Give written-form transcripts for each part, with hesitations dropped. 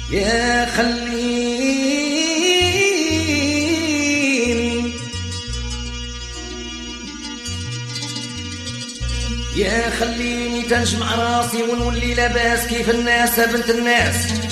يا خليني يا خليني تنجمع راسي ونولي لاباس كيف الناس بنت الناس.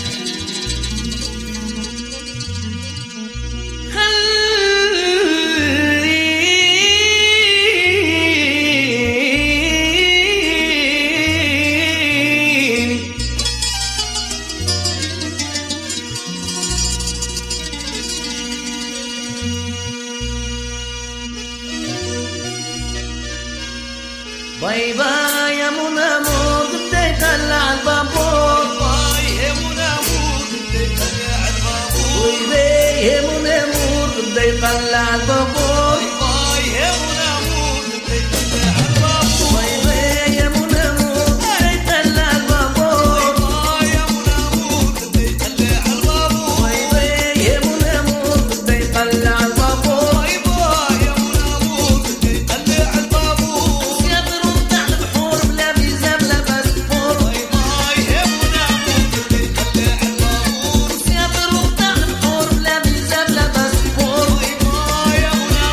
باي باي يا منى مور بدي يطلع البابور. باي يا منى مور بدي يطلع البابور. ويلي يا منى مور بدي يطلع البابور. باي يا منى مور بدي يطلع البابور. ويلي يا منى مور بدي يطلع البابور. باي يا منى مور بدي يطلع البابور. ويلي يا منى مور بدي يطلع البابور. باي يا منى مور بدي يطلع البابور. يضرب تحت البحور بلا فيزا بلا باسبور. باي يا منى مور بدي يطلع البابور. يضرب تحت البحور بلا فيزا بلا باسبور. باي يا منى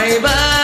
عيبان